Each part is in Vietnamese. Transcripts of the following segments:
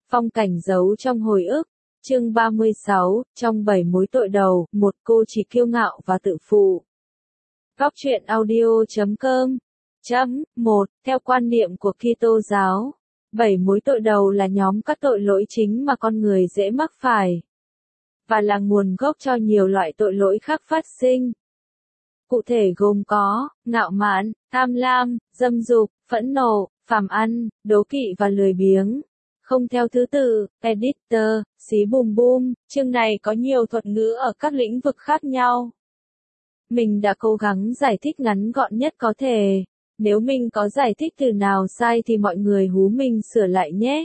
Phong cảnh giấu trong hồi ức. Chương 36, trong 7 mối tội đầu, một cô chỉ kiêu ngạo và tự phụ. Góc truyện audio.com. 1. Theo quan niệm của Kitô giáo, 7 mối tội đầu là nhóm các tội lỗi chính mà con người dễ mắc phải, và là nguồn gốc cho nhiều loại tội lỗi khác phát sinh. Cụ thể gồm có, ngạo mạn, tham lam, dâm dục, phẫn nộ, phàm ăn, đố kỵ và lười biếng. Không theo thứ tự, editor, xí bùm bum, chương này có nhiều thuật ngữ ở các lĩnh vực khác nhau. Mình đã cố gắng giải thích ngắn gọn nhất có thể. Nếu mình có giải thích từ nào sai thì mọi người hú mình sửa lại nhé.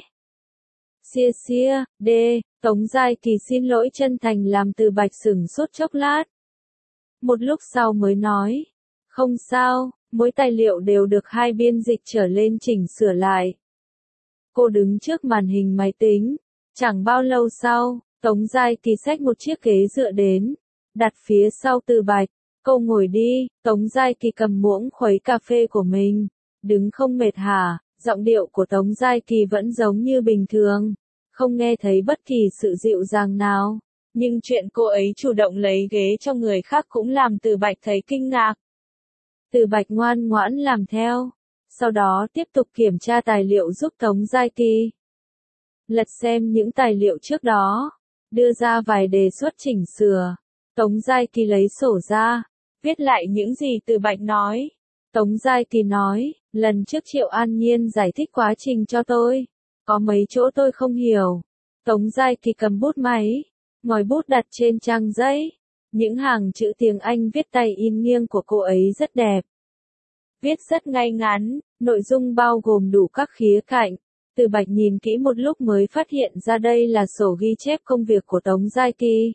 Xia, Tống Giai Kỳ xin lỗi chân thành làm Từ Bạch sửng sốt chốc lát. Một lúc sau mới nói, không sao, mỗi tài liệu đều được hai biên dịch trở lên chỉnh sửa lại. Cô đứng trước màn hình máy tính. Chẳng bao lâu sau, Tống Giai Kỳ xách một chiếc ghế dựa đến, đặt phía sau Từ Bạch. Cô ngồi đi, Tống Giai Kỳ cầm muỗng khuấy cà phê của mình. Đứng không mệt hả? Giọng điệu của Tống Giai Kỳ vẫn giống như bình thường. Không nghe thấy bất kỳ sự dịu dàng nào. Nhưng chuyện cô ấy chủ động lấy ghế cho người khác cũng làm Từ Bạch thấy kinh ngạc. Từ Bạch ngoan ngoãn làm theo. Sau đó tiếp tục kiểm tra tài liệu giúp Tống Giai Kỳ. Lật xem những tài liệu trước đó. Đưa ra vài đề xuất chỉnh sửa. Tống Giai Kỳ lấy sổ ra. Viết lại những gì Từ Bạch nói. Tống Giai Kỳ nói, lần trước Triệu An Nhiên giải thích quá trình cho tôi. Có mấy chỗ tôi không hiểu. Tống Giai Kỳ cầm bút máy. Ngòi bút đặt trên trang giấy. Những hàng chữ tiếng Anh viết tay in nghiêng của cô ấy rất đẹp. Viết rất ngay ngắn, nội dung bao gồm đủ các khía cạnh. Từ Bạch nhìn kỹ một lúc mới phát hiện ra đây là sổ ghi chép công việc của Tống Giai Kỳ.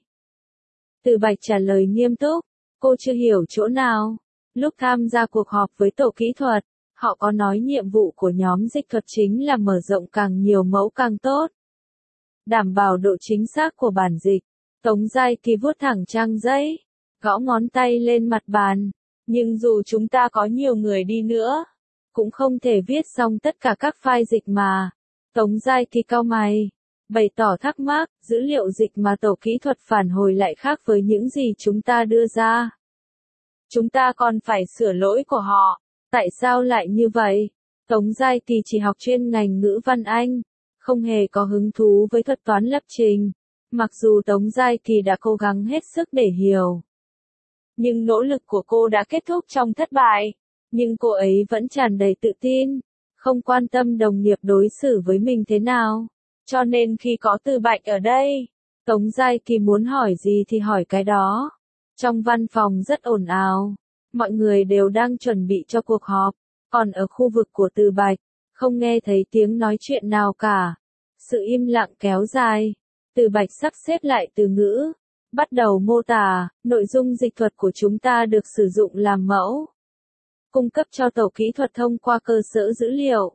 Từ Bạch trả lời nghiêm túc, cô chưa hiểu chỗ nào. Lúc tham gia cuộc họp với tổ kỹ thuật, họ có nói nhiệm vụ của nhóm dịch thuật chính là mở rộng càng nhiều mẫu càng tốt. Đảm bảo độ chính xác của bản dịch. Tống Giai Kỳ vuốt thẳng trang giấy, gõ ngón tay lên mặt bàn. Nhưng dù chúng ta có nhiều người đi nữa, cũng không thể viết xong tất cả các file dịch mà. Tống Giai Kỳ cau mày, bày tỏ thắc mắc, dữ liệu dịch mà tổ kỹ thuật phản hồi lại khác với những gì chúng ta đưa ra. Chúng ta còn phải sửa lỗi của họ. Tại sao lại như vậy? Tống Giai Kỳ chỉ học chuyên ngành ngữ văn Anh, không hề có hứng thú với thuật toán lập trình. Mặc dù Tống Giai Kỳ đã cố gắng hết sức để hiểu. Nhưng nỗ lực của cô đã kết thúc trong thất bại. Nhưng cô ấy vẫn tràn đầy tự tin, không quan tâm đồng nghiệp đối xử với mình thế nào. Cho nên khi có Từ Bạch ở đây, Tống Giai Kỳ muốn hỏi gì thì hỏi cái đó. Trong văn phòng rất ồn ào, mọi người đều đang chuẩn bị cho cuộc họp, còn ở khu vực của Từ Bạch, không nghe thấy tiếng nói chuyện nào cả. Sự im lặng kéo dài. Từ Bạch sắp xếp lại từ ngữ, bắt đầu mô tả, nội dung dịch thuật của chúng ta được sử dụng làm mẫu, cung cấp cho tổ kỹ thuật thông qua cơ sở dữ liệu.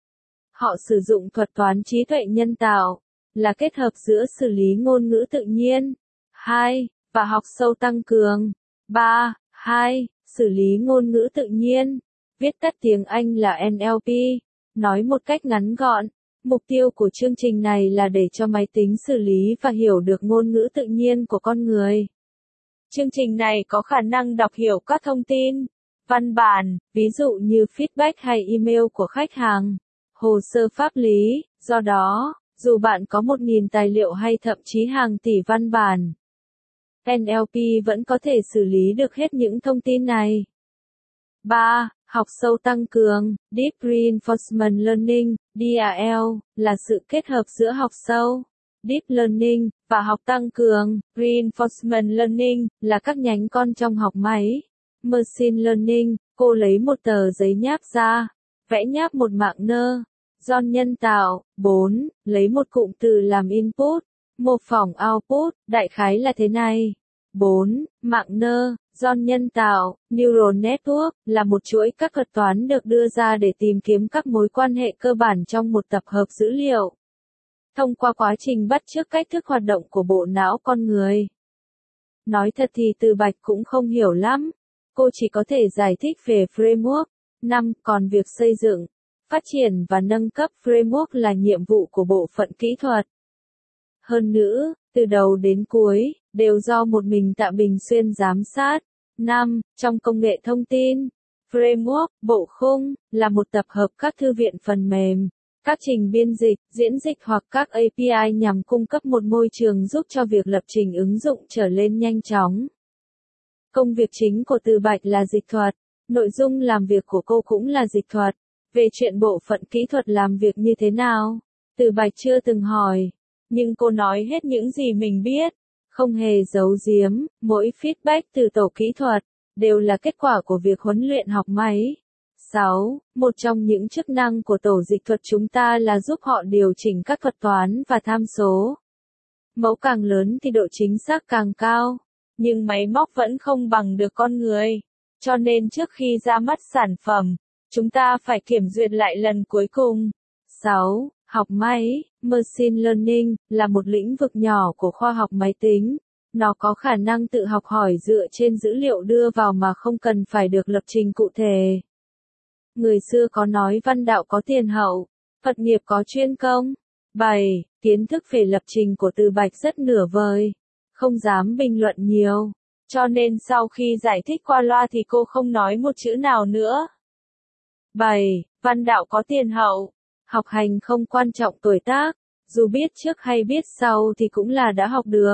Họ sử dụng thuật toán trí tuệ nhân tạo, là kết hợp giữa xử lý ngôn ngữ tự nhiên, 2, và học sâu tăng cường, 3, xử lý ngôn ngữ tự nhiên, viết tắt tiếng Anh là NLP, nói một cách ngắn gọn. Mục tiêu của chương trình này là để cho máy tính xử lý và hiểu được ngôn ngữ tự nhiên của con người. Chương trình này có khả năng đọc hiểu các thông tin, văn bản, ví dụ như feedback hay email của khách hàng, hồ sơ pháp lý, do đó, dù bạn có 1.000 tài liệu hay thậm chí hàng tỷ văn bản, NLP vẫn có thể xử lý được hết những thông tin này. 3. Học sâu tăng cường, Deep Reinforcement Learning, DRL, là sự kết hợp giữa học sâu, Deep Learning, và học tăng cường, Reinforcement Learning, là các nhánh con trong học máy. Machine Learning, cô lấy một tờ giấy nháp ra, vẽ nháp một mạng nơ. John nhân tạo, 4, lấy một cụm từ làm input, mô phỏng output, đại khái là thế này. 4. Mạng nơ, John nhân tạo, Neural Network, là một chuỗi các thuật toán được đưa ra để tìm kiếm các mối quan hệ cơ bản trong một tập hợp dữ liệu. Thông qua quá trình bắt chước cách thức hoạt động của bộ não con người. Nói thật thì Từ Bạch cũng không hiểu lắm. Cô chỉ có thể giải thích về framework. 5. Còn việc xây dựng Phát triển và nâng cấp framework là nhiệm vụ của bộ phận kỹ thuật. Hơn nữa, từ đầu đến cuối, đều do một mình Tạ Bình Xuyên giám sát. 5. Trong công nghệ thông tin, framework, bộ khung, là một tập hợp các thư viện phần mềm, các trình biên dịch, diễn dịch hoặc các API nhằm cung cấp một môi trường giúp cho việc lập trình ứng dụng trở lên nhanh chóng. Công việc chính của Từ Bạch là dịch thuật, nội dung làm việc của cô cũng là dịch thuật. Về chuyện bộ phận kỹ thuật làm việc như thế nào, Từ Bạch chưa từng hỏi, nhưng cô nói hết những gì mình biết, không hề giấu giếm. Mỗi feedback từ tổ kỹ thuật đều là kết quả của việc huấn luyện học máy. 6. Một trong những chức năng của tổ dịch thuật chúng ta là giúp họ điều chỉnh các thuật toán và tham số. Mẫu càng lớn thì độ chính xác càng cao, nhưng máy móc vẫn không bằng được con người. Cho nên trước khi ra mắt sản phẩm, chúng ta phải kiểm duyệt lại lần cuối cùng. 6. Học máy, machine learning, là một lĩnh vực nhỏ của khoa học máy tính. Nó có khả năng tự học hỏi dựa trên dữ liệu đưa vào mà không cần phải được lập trình cụ thể. Người xưa có nói văn đạo có tiền hậu, Phật nghiệp có chuyên công. 7. Kiến thức về lập trình của Từ Bạch rất nửa vời, không dám bình luận nhiều, cho nên sau khi giải thích qua loa thì cô không nói một chữ nào nữa. 7. Văn đạo có tiền hậu, học hành không quan trọng tuổi tác, dù biết trước hay biết sau thì cũng là đã học được.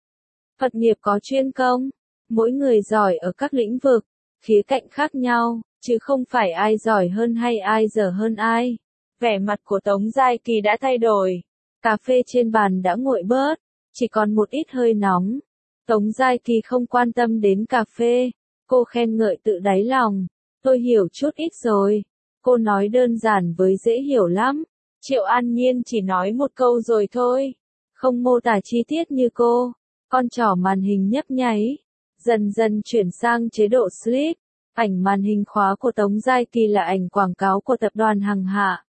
Phật nghiệp có chuyên công, mỗi người giỏi ở các lĩnh vực, khía cạnh khác nhau, chứ không phải ai giỏi hơn hay ai dở hơn ai. Vẻ mặt của Tống Giai Kỳ đã thay đổi, cà phê trên bàn đã nguội bớt, chỉ còn một ít hơi nóng. Tống Giai Kỳ không quan tâm đến cà phê, cô khen ngợi tự đáy lòng, tôi hiểu chút ít rồi. Cô nói đơn giản với dễ hiểu lắm. Triệu An Nhiên chỉ nói một câu rồi thôi, không mô tả chi tiết như cô. Con trỏ màn hình nhấp nháy, dần dần chuyển sang chế độ sleep. Ảnh màn hình khóa của Tống Giai Kỳ là ảnh quảng cáo của tập đoàn Hằng Hạ.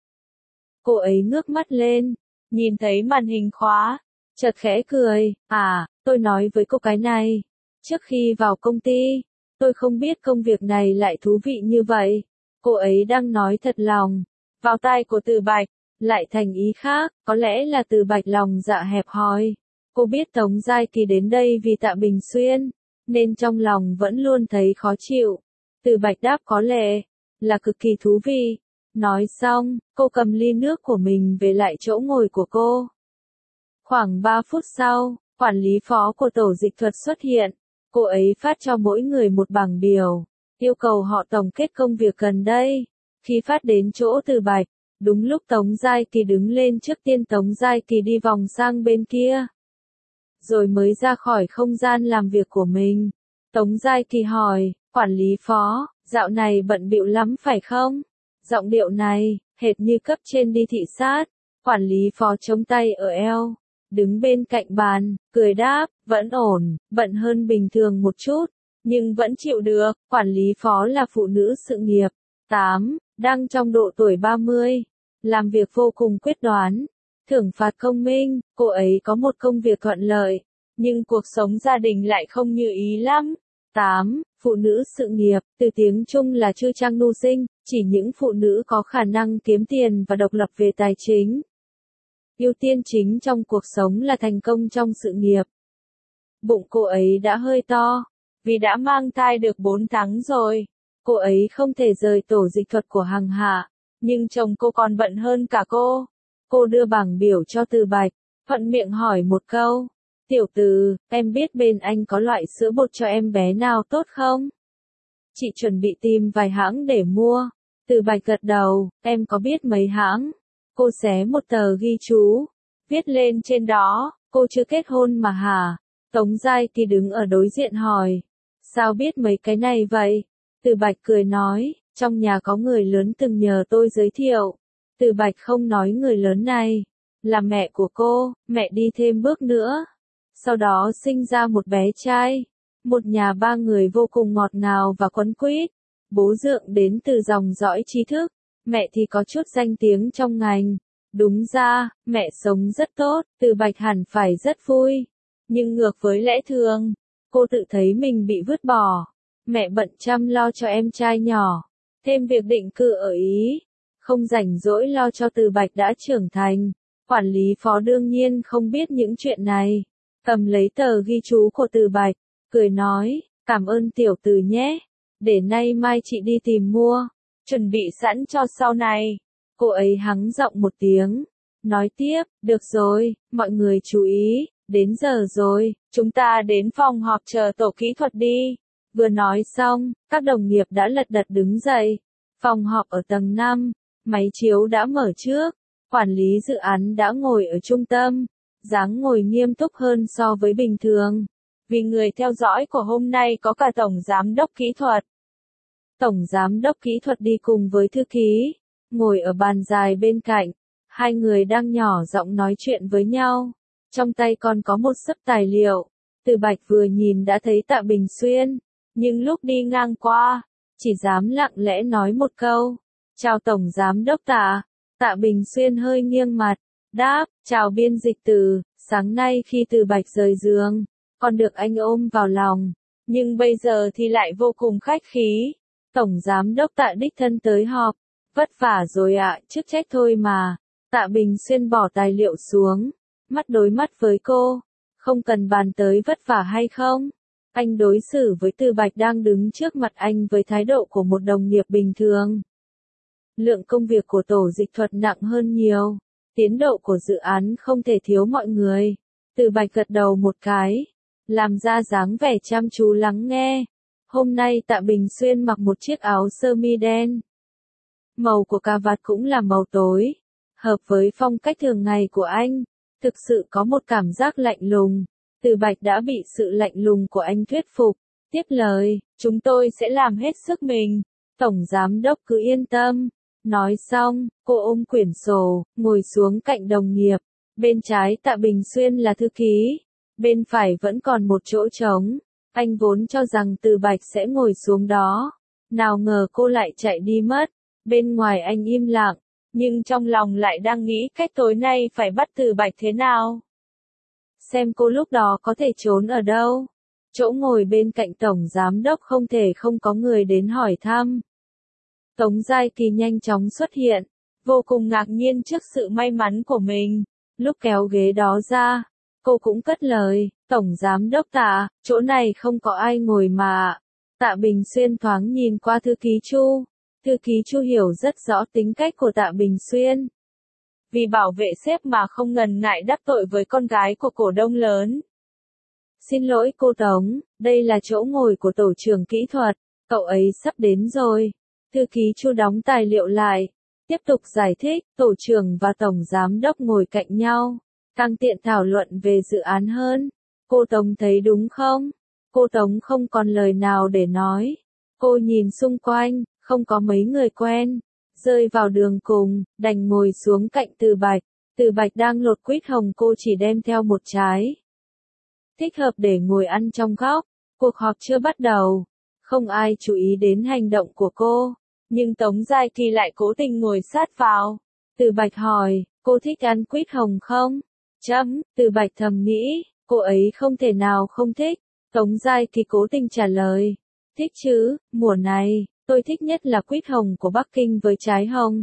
Cô ấy ngước mắt lên, nhìn thấy màn hình khóa, chợt khẽ cười. Tôi nói với cô cái này, trước khi vào công ty, tôi không biết công việc này lại thú vị như vậy. Cô ấy đang nói thật lòng, vào tai của Từ Bạch, lại thành ý khác, có lẽ là Từ Bạch lòng dạ hẹp hòi. Cô biết Tống Giai Kỳ đến đây vì Tạ Bình Xuyên, nên trong lòng vẫn luôn thấy khó chịu. Từ Bạch đáp có lẽ là cực kỳ thú vị. Nói xong, cô cầm ly nước của mình về lại chỗ ngồi của cô. Khoảng 3 phút sau, quản lý phó của tổ dịch thuật xuất hiện. Cô ấy phát cho mỗi người một bảng biểu, yêu cầu họ tổng kết công việc gần đây. Khi phát đến chỗ Từ Bạch, đúng lúc Tống Giai Kỳ đứng lên, trước tiên Tống Giai Kỳ đi vòng sang bên kia, rồi mới ra khỏi không gian làm việc của mình. Tống Giai Kỳ hỏi, quản lý phó, dạo này bận bịu lắm phải không? Giọng điệu này, hệt như cấp trên đi thị sát. Quản lý phó chống tay ở eo, đứng bên cạnh bàn, cười đáp, vẫn ổn, bận hơn bình thường một chút, nhưng vẫn chịu được. Quản lý phó là phụ nữ sự nghiệp, 8, đang trong độ tuổi 30, làm việc vô cùng quyết đoán, thưởng phạt công minh. Cô ấy có một công việc thuận lợi, nhưng cuộc sống gia đình lại không như ý lắm. 8. Phụ nữ sự nghiệp, từ tiếng Trung là chư trang nu sinh, chỉ những phụ nữ có khả năng kiếm tiền và độc lập về tài chính. Ưu tiên chính trong cuộc sống là thành công trong sự nghiệp. Bụng cô ấy đã hơi to, vì đã mang thai được 4 tháng rồi. Cô ấy không thể rời tổ dịch thuật của Hằng Hạ, nhưng chồng cô còn bận hơn cả cô. Cô đưa bảng biểu cho Từ Bạch, thuận miệng hỏi một câu. Tiểu Từ, em biết bên anh có loại sữa bột cho em bé nào tốt không? Chị chuẩn bị tìm vài hãng để mua. Từ Bạch gật đầu, em có biết mấy hãng? Cô xé một tờ ghi chú, viết lên trên đó, cô chưa kết hôn mà hả? Tống Giai Kỳ đứng ở đối diện hỏi, sao biết mấy cái này vậy? Từ Bạch cười nói, trong nhà có người lớn từng nhờ tôi giới thiệu. Từ Bạch không nói người lớn này là mẹ của cô. Mẹ đi thêm bước nữa, sau đó sinh ra một bé trai. Một nhà 3 người vô cùng ngọt ngào và quấn quýt. Bố Dượng đến từ dòng dõi trí thức, mẹ thì có chút danh tiếng trong ngành. Đúng ra, mẹ sống rất tốt, Từ Bạch hẳn phải rất vui. Nhưng ngược với lẽ thường, cô tự thấy mình bị vứt bỏ. Mẹ bận chăm lo cho em trai nhỏ, thêm việc định cư ở Ý. không rảnh rỗi lo cho Từ Bạch đã trưởng thành. Quản lý phó đương nhiên không biết những chuyện này. Cầm lấy tờ ghi chú của Từ Bạch, cười nói, cảm ơn tiểu Từ nhé. Để nay mai chị đi tìm mua, chuẩn bị sẵn cho sau này. Cô ấy hắng giọng một tiếng, nói tiếp, được rồi, mọi người chú ý, đến giờ rồi, chúng ta đến phòng họp chờ tổ kỹ thuật đi. Vừa nói xong, các đồng nghiệp đã lật đật đứng dậy. Phòng họp ở tầng 5, máy chiếu đã mở trước, quản lý dự án đã ngồi ở trung tâm, dáng ngồi nghiêm túc hơn so với bình thường. Vì người theo dõi của hôm nay có cả tổng giám đốc kỹ thuật. Tổng giám đốc kỹ thuật đi cùng với thư ký, ngồi ở bàn dài bên cạnh, hai người đang nhỏ giọng nói chuyện với nhau. Trong tay còn có một xấp tài liệu. Từ Bạch vừa nhìn đã thấy Tạ Bình Xuyên, nhưng lúc đi ngang qua, chỉ dám lặng lẽ nói một câu, chào tổng giám đốc Tạ. Tạ Bình Xuyên hơi nghiêng mặt, đáp, chào biên dịch Từ, sáng nay khi Từ Bạch rời giường, còn được anh ôm vào lòng, nhưng bây giờ thì lại vô cùng khách khí. Tổng giám đốc Tạ đích thân tới họp, vất vả rồi ạ, chức trách thôi mà. Tạ Bình Xuyên bỏ tài liệu xuống, mắt đối mắt với cô, không cần bàn tới vất vả hay không. Anh đối xử với Từ Bạch đang đứng trước mặt anh với thái độ của một đồng nghiệp bình thường. Lượng công việc của tổ dịch thuật nặng hơn nhiều, tiến độ của dự án không thể thiếu mọi người. Từ Bạch gật đầu một cái, làm ra dáng vẻ chăm chú lắng nghe. Hôm nay Tạ Bình Xuyên mặc một chiếc áo sơ mi đen. Màu của cà vạt cũng là màu tối, hợp với phong cách thường ngày của anh, thực sự có một cảm giác lạnh lùng. Từ Bạch đã bị sự lạnh lùng của anh thuyết phục, tiếp lời, chúng tôi sẽ làm hết sức mình, tổng giám đốc cứ yên tâm. Nói xong, cô ôm quyển sổ, ngồi xuống cạnh đồng nghiệp, bên trái Tạ Bình Xuyên là thư ký, bên phải vẫn còn một chỗ trống. Anh vốn cho rằng Từ Bạch sẽ ngồi xuống đó, nào ngờ cô lại chạy đi mất. Bên ngoài anh im lặng, nhưng trong lòng lại đang nghĩ cách tối nay phải bắt Từ Bạch thế nào. Xem cô lúc đó có thể trốn ở đâu. Chỗ ngồi bên cạnh tổng giám đốc không thể không có người đến hỏi thăm. Tống Giai Kỳ nhanh chóng xuất hiện, vô cùng ngạc nhiên trước sự may mắn của mình. Lúc kéo ghế đó ra, cô cũng cất lời, tổng giám đốc Tạ, chỗ này không có ai ngồi mà. Tạ Bình Xuyên thoáng nhìn qua thư ký Chu. Thư ký Chu hiểu rất rõ tính cách của Tạ Bình Xuyên. Vì bảo vệ sếp mà không ngần ngại đắc tội với con gái của cổ đông lớn. Xin lỗi cô Tống, đây là chỗ ngồi của tổ trưởng kỹ thuật, cậu ấy sắp đến rồi. Thư ký Chu đóng tài liệu lại, tiếp tục giải thích, tổ trưởng và tổng giám đốc ngồi cạnh nhau, càng tiện thảo luận về dự án hơn. Cô Tống thấy đúng không? Cô Tống không còn lời nào để nói. Cô nhìn xung quanh, không có mấy người quen. Rơi vào đường cùng, đành ngồi xuống cạnh Từ Bạch. Từ Bạch đang lột quýt hồng, cô chỉ đem theo một trái. Thích hợp để ngồi ăn trong góc. Cuộc họp chưa bắt đầu. Không ai chú ý đến hành động của cô. Nhưng Tống Giai Kỳ lại cố tình ngồi sát vào. Từ Bạch hỏi, cô thích ăn quýt hồng không? Từ Bạch thầm nghĩ, cô ấy không thể nào không thích. Tống Giai Kỳ cố tình trả lời. Thích chứ, mùa này, tôi thích nhất là quýt hồng của Bắc Kinh với trái hồng.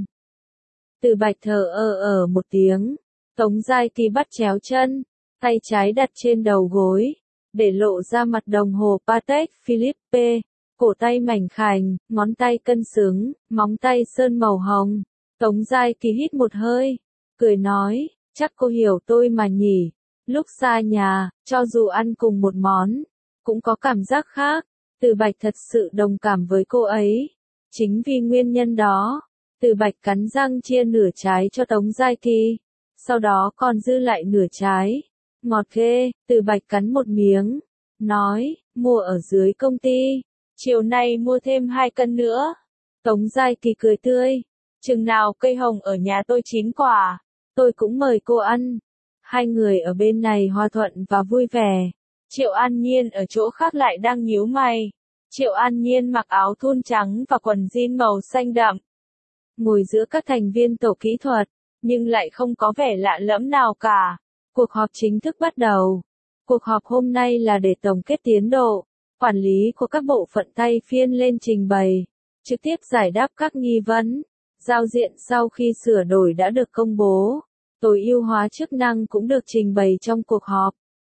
Từ Bạch thở một tiếng. Tống Giai Kỳ bắt chéo chân, tay trái đặt trên đầu gối, để lộ ra mặt đồng hồ Patek Philippe. Cổ tay mảnh khảnh, ngón tay cân xứng, móng tay sơn màu hồng. Tống Giai Kỳ hít một hơi, cười nói, chắc cô hiểu tôi mà nhỉ. Lúc xa nhà, cho dù ăn cùng một món, cũng có cảm giác khác. Từ Bạch thật sự đồng cảm với cô ấy. Chính vì nguyên nhân đó, Từ Bạch cắn răng chia nửa trái cho Tống Giai Kỳ, sau đó còn dư lại nửa trái. Ngọt ghê, Từ Bạch cắn một miếng, nói, mua ở dưới công ty, chiều nay mua thêm 2 cân nữa. Tống Giai Kỳ cười tươi, chừng nào cây hồng ở nhà tôi chín quả, tôi cũng mời cô ăn. Hai người ở bên này hòa thuận và vui vẻ. Triệu An Nhiên ở chỗ khác lại đang nhíu mày. Triệu An Nhiên mặc áo thun trắng và quần jean màu xanh đậm. Ngồi giữa các thành viên tổ kỹ thuật, nhưng lại không có vẻ lạ lẫm nào cả. Cuộc họp chính thức bắt đầu. Cuộc họp hôm nay là để tổng kết tiến độ. Quản lý của các bộ phận thay phiên lên trình bày, trực tiếp giải đáp các nghi vấn. Giao diện sau khi sửa đổi đã được công bố. Tối ưu hóa chức năng cũng được trình bày trong cuộc họp.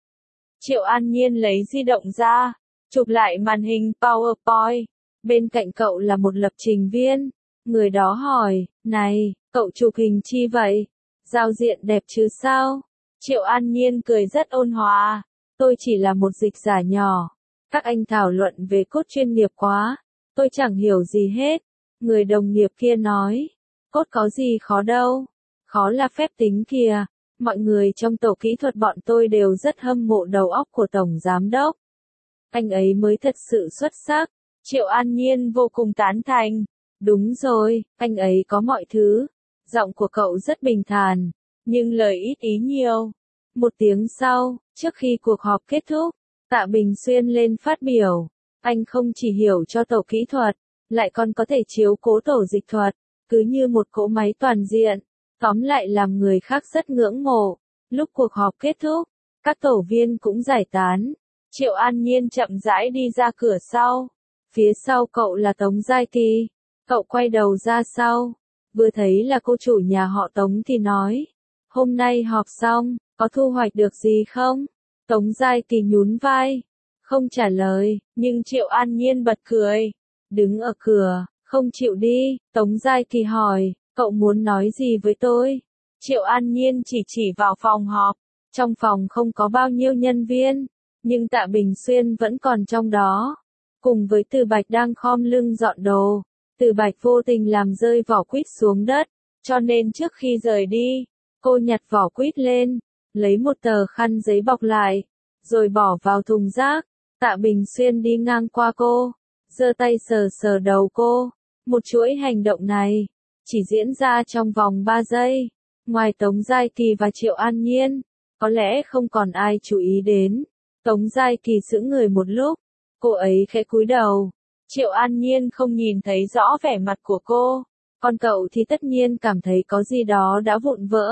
Triệu An Nhiên lấy di động ra, chụp lại màn hình PowerPoint. Bên cạnh cậu là một lập trình viên. Người đó hỏi, này, cậu chụp hình chi vậy? Giao diện đẹp chứ sao? Triệu An Nhiên cười rất ôn hòa. Tôi chỉ là một dịch giả nhỏ. Các anh thảo luận về code chuyên nghiệp quá. Tôi chẳng hiểu gì hết. Người đồng nghiệp kia nói, code có gì khó đâu. Khó là phép tính kìa. Mọi người trong tổ kỹ thuật bọn tôi đều rất hâm mộ đầu óc của Tổng Giám đốc. Anh ấy mới thật sự xuất sắc. Triệu An Nhiên vô cùng tán thành. Đúng rồi, anh ấy có mọi thứ. Giọng của cậu rất bình thản, nhưng lời ít ý nhiều. Một tiếng sau, trước khi cuộc họp kết thúc, Tạ Bình Xuyên lên phát biểu. Anh không chỉ hiểu cho tổ kỹ thuật, lại còn có thể chiếu cố tổ dịch thuật, cứ như một cỗ máy toàn diện. Tóm lại làm người khác rất ngưỡng mộ. Lúc cuộc họp kết thúc, các tổ viên cũng giải tán. Triệu An Nhiên chậm rãi đi ra cửa sau. Phía sau cậu là Tống Giai Kỳ. Cậu quay đầu ra sau. Vừa thấy là cô chủ nhà họ Tống thì nói. Hôm nay họp xong, có thu hoạch được gì không? Tống Giai Kỳ nhún vai. Không trả lời, nhưng Triệu An Nhiên bật cười. Đứng ở cửa, không chịu đi. Tống Giai Kỳ hỏi. Cậu muốn nói gì với tôi? Triệu An Nhiên chỉ vào phòng họp. Trong phòng không có bao nhiêu nhân viên, nhưng Tạ Bình Xuyên vẫn còn trong đó. Cùng với Từ Bạch đang khom lưng dọn đồ. Từ Bạch vô tình làm rơi vỏ quýt xuống đất, cho nên trước khi rời đi, cô nhặt vỏ quýt lên, lấy một tờ khăn giấy bọc lại, rồi bỏ vào thùng rác. Tạ Bình Xuyên đi ngang qua cô, giơ tay sờ sờ đầu cô. Một chuỗi hành động này chỉ diễn ra trong vòng 3 giây. Ngoài Tống Giai Kỳ và Triệu An Nhiên, có lẽ không còn ai chú ý đến. Tống Giai Kỳ sững người một lúc, cô ấy khẽ cúi đầu. Triệu An Nhiên không nhìn thấy rõ vẻ mặt của cô, còn cậu thì tất nhiên cảm thấy có gì đó đã vụn vỡ.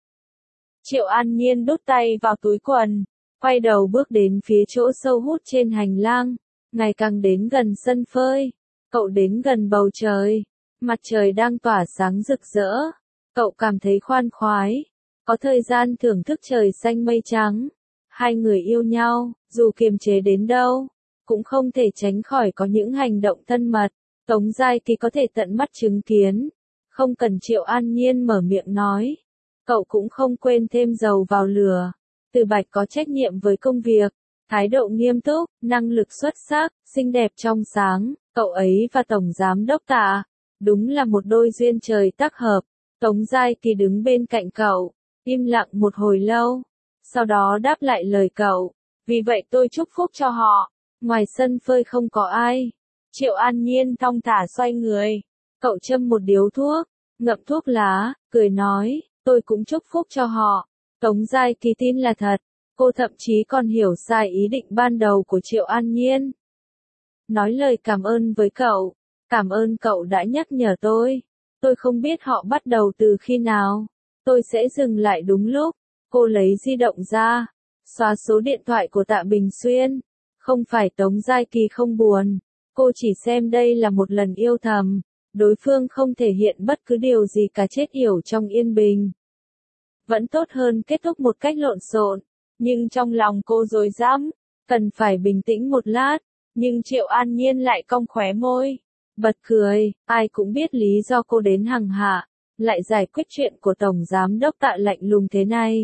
Triệu An Nhiên đút tay vào túi quần, quay đầu bước đến phía chỗ sâu hút trên hành lang, ngày càng đến gần sân phơi. Cậu đến gần bầu trời, mặt trời đang tỏa sáng rực rỡ. Cậu cảm thấy khoan khoái, có thời gian thưởng thức trời xanh mây trắng. Hai người yêu nhau, dù kiềm chế đến đâu, cũng không thể tránh khỏi có những hành động thân mật. Tống Giai Kỳ có thể tận mắt chứng kiến, không cần Triệu An Nhiên mở miệng nói. Cậu cũng không quên thêm dầu vào lửa. Từ Bạch có trách nhiệm với công việc, thái độ nghiêm túc, năng lực xuất sắc, xinh đẹp trong sáng. Cậu ấy và Tổng Giám đốc Tạ, đúng là một đôi duyên trời tác hợp. Tống Giai Kỳ đứng bên cạnh cậu, im lặng một hồi lâu, sau đó đáp lại lời cậu. Vì vậy tôi chúc phúc cho họ. Ngoài sân phơi không có ai. Triệu An Nhiên thong thả xoay người. Cậu châm một điếu thuốc, ngậm thuốc lá, cười nói, tôi cũng chúc phúc cho họ. Tống Giai Kỳ tin là thật. Cô thậm chí còn hiểu sai ý định ban đầu của Triệu An Nhiên. Nói lời cảm ơn với cậu. Cảm ơn cậu đã nhắc nhở tôi. Tôi không biết họ bắt đầu từ khi nào. Tôi sẽ dừng lại đúng lúc. Cô lấy di động ra, xóa số điện thoại của Tạ Bình Xuyên. Không phải Tống Giai Kỳ không buồn. Cô chỉ xem đây là một lần yêu thầm. Đối phương không thể hiện bất cứ điều gì cả, chết yểu trong yên bình. Vẫn tốt hơn kết thúc một cách lộn xộn. Nhưng trong lòng cô rối rắm, cần phải bình tĩnh một lát. Nhưng Triệu An Nhiên lại cong khóe môi, bật cười. Ai cũng biết lý do cô đến hằng hạ, lại giải quyết chuyện của Tổng Giám đốc Tạ lạnh lùng thế này.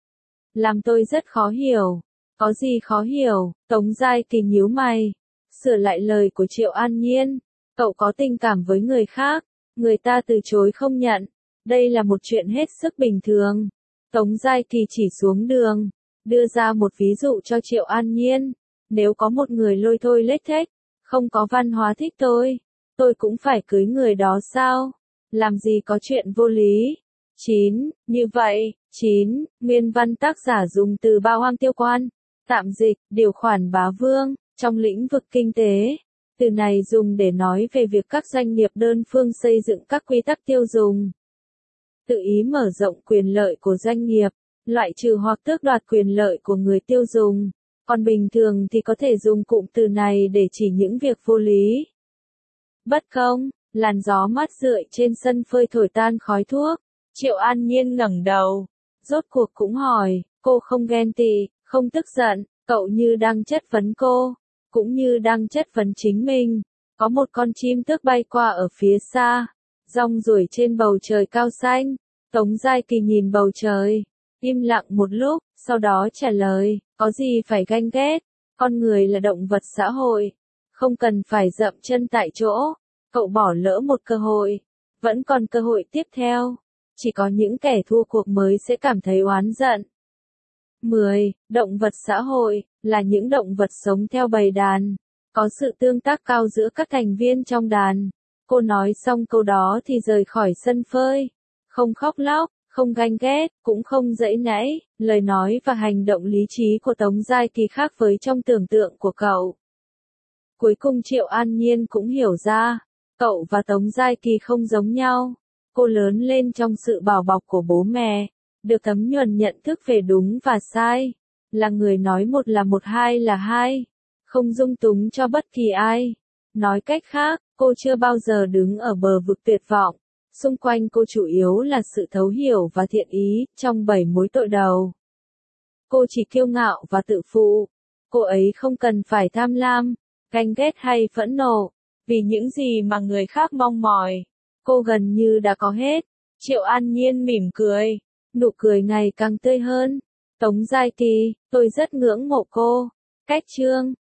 Làm tôi rất khó hiểu. Có gì khó hiểu? Tống Giai Kỳ nhíu mày, sửa lại lời của Triệu An Nhiên. Cậu có tình cảm với người khác, người ta từ chối không nhận. Đây là một chuyện hết sức bình thường. Tống Giai Kỳ chỉ xuống đường, đưa ra một ví dụ cho Triệu An Nhiên. Nếu có một người lôi thôi lếch thếch, không có văn hóa thích tôi cũng phải cưới người đó sao? Làm gì có chuyện vô lý. 9. Như vậy, 9. Nguyên văn tác giả dùng từ Bao Hoang Tiêu Quan. Tạm dịch, điều khoản bá vương, trong lĩnh vực kinh tế. Từ này dùng để nói về việc các doanh nghiệp đơn phương xây dựng các quy tắc tiêu dùng. Tự ý mở rộng quyền lợi của doanh nghiệp, loại trừ hoặc tước đoạt quyền lợi của người tiêu dùng. Còn bình thường thì có thể dùng cụm từ này để chỉ những việc vô lý, bất công, làn gió mát rượi trên sân phơi thổi tan khói thuốc. Triệu An Nhiên ngẩng đầu, rốt cuộc cũng hỏi, cô không ghen tị, không tức giận, cậu như đang chất vấn cô, cũng như đang chất vấn chính mình. Có một con chim tước bay qua ở phía xa, rong ruổi trên bầu trời cao xanh. Tống Giai Kỳ nhìn bầu trời, im lặng một lúc, sau đó trả lời, có gì phải ganh ghét, con người là động vật xã hội, không cần phải dậm chân tại chỗ, cậu bỏ lỡ một cơ hội, vẫn còn cơ hội tiếp theo, chỉ có những kẻ thua cuộc mới sẽ cảm thấy oán giận. 10. Động vật xã hội, là những động vật sống theo bầy đàn, có sự tương tác cao giữa các thành viên trong đàn. Cô nói xong câu đó thì rời khỏi sân phơi, không khóc lóc, không ganh ghét, cũng không giãy nãy, lời nói và hành động lý trí của Tống Giai Kỳ khác với trong tưởng tượng của cậu. Cuối cùng Triệu An Nhiên cũng hiểu ra, cậu và Tống Giai Kỳ không giống nhau. Cô lớn lên trong sự bảo bọc của bố mẹ, được thấm nhuần nhận thức về đúng và sai, là người nói một là một, hai là hai, không dung túng cho bất kỳ ai. Nói cách khác, cô chưa bao giờ đứng ở bờ vực tuyệt vọng. Xung quanh cô chủ yếu là sự thấu hiểu và thiện ý, trong 7 mối tội đầu. Cô chỉ kiêu ngạo và tự phụ. Cô ấy không cần phải tham lam, ganh ghét hay phẫn nộ, vì những gì mà người khác mong mỏi. Cô gần như đã có hết. Triệu An Nhiên mỉm cười, nụ cười ngày càng tươi hơn. Tống Giai Kỳ, tôi rất ngưỡng mộ cô. Cách chương